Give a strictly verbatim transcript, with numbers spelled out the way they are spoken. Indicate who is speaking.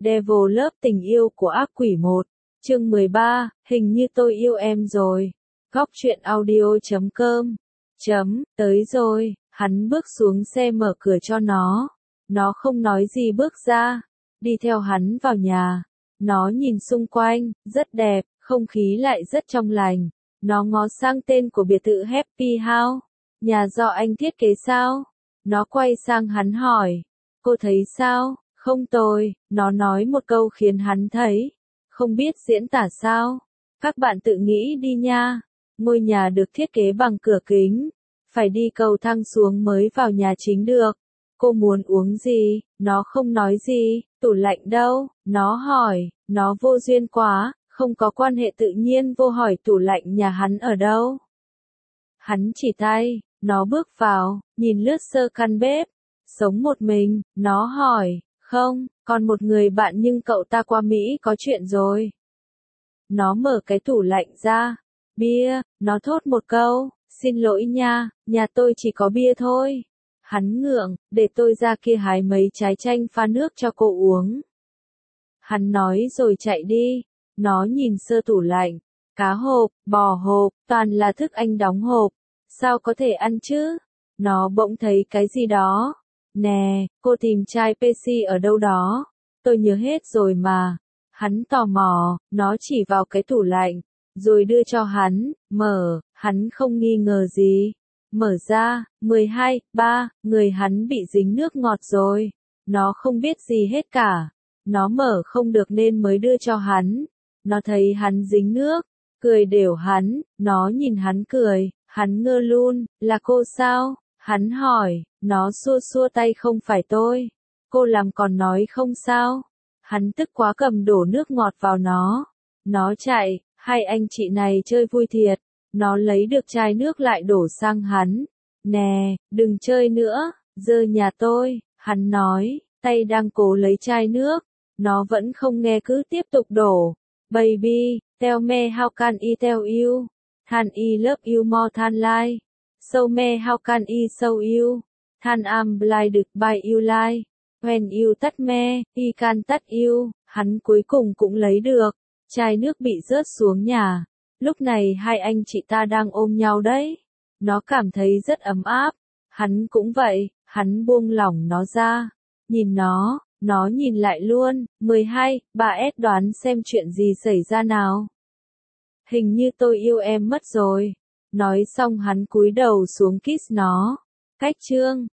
Speaker 1: Develop tình yêu của ác quỷ một. Chương mười ba, hình như tôi yêu em rồi. Góc truyện audio chấm com. Chấm, tới rồi, hắn bước xuống xe mở cửa cho nó. Nó không nói gì bước ra, đi theo hắn vào nhà. Nó nhìn xung quanh, rất đẹp, không khí lại rất trong lành. Nó ngó sang tên của biệt thự Happy House. Nhà do anh thiết kế sao? Nó quay sang hắn hỏi. Cô thấy sao? Không tồi, nó nói một câu khiến hắn thấy. Không biết diễn tả sao? Các bạn tự nghĩ đi nha. Ngôi nhà được thiết kế bằng cửa kính. Phải đi cầu thang xuống mới vào nhà chính được. Cô muốn uống gì? Nó không nói gì. Tủ lạnh đâu? Nó hỏi. Nó vô duyên quá, không có quan hệ tự nhiên vô hỏi tủ lạnh nhà hắn ở đâu. Hắn chỉ tay, nó bước vào, nhìn lướt sơ căn bếp. Sống một mình, nó hỏi. Không, còn một người bạn nhưng cậu ta qua Mỹ có chuyện rồi. Nó mở cái tủ lạnh ra. Bia, nó thốt một câu. Xin lỗi nha, nhà tôi chỉ có bia thôi. Hắn ngượng, để tôi ra kia hái mấy trái chanh pha nước cho cô uống. Hắn nói rồi chạy đi. Nó nhìn sơ tủ lạnh. Cá hộp, bò hộp, toàn là thức ăn đóng hộp. Sao có thể ăn chứ? Nó bỗng thấy cái gì đó. Nè, cô tìm chai Pepsi ở đâu đó. Tôi nhớ hết rồi mà. Hắn tò mò, nó chỉ vào cái tủ lạnh. Rồi đưa cho hắn, mở, hắn không nghi ngờ gì. Mở ra, mười hai, ba, người hắn bị dính nước ngọt rồi. Nó không biết gì hết cả. Nó mở không được nên mới đưa cho hắn. Nó thấy hắn dính nước, cười đều hắn, nó nhìn hắn cười, hắn ngơ luôn, là cô sao? Hắn hỏi, nó xua xua tay không phải tôi. Cô làm còn nói không sao? Hắn tức quá cầm đổ nước ngọt vào nó. Nó chạy, hai anh chị này chơi vui thiệt. Nó lấy được chai nước lại đổ sang hắn. Nè, đừng chơi nữa, dơ nhà tôi, hắn nói, tay đang cố lấy chai nước. Nó vẫn không nghe cứ tiếp tục đổ. Baby, tell me how can I tell you? Can I love you more than life? So me how can I show you? Can I'm blinded by you life? When you touch me, I can touch you. Hắn cuối cùng cũng lấy được. Chai nước bị rớt xuống nhà. Lúc này hai anh chị ta đang ôm nhau đấy. Nó cảm thấy rất ấm áp. Hắn cũng vậy, hắn buông lỏng nó ra. Nhìn nó, nó nhìn lại luôn. mười hai, bà S đoán xem chuyện gì xảy ra nào. Hình như tôi yêu em mất rồi. Nói xong hắn cúi đầu xuống kiss nó. Cách chương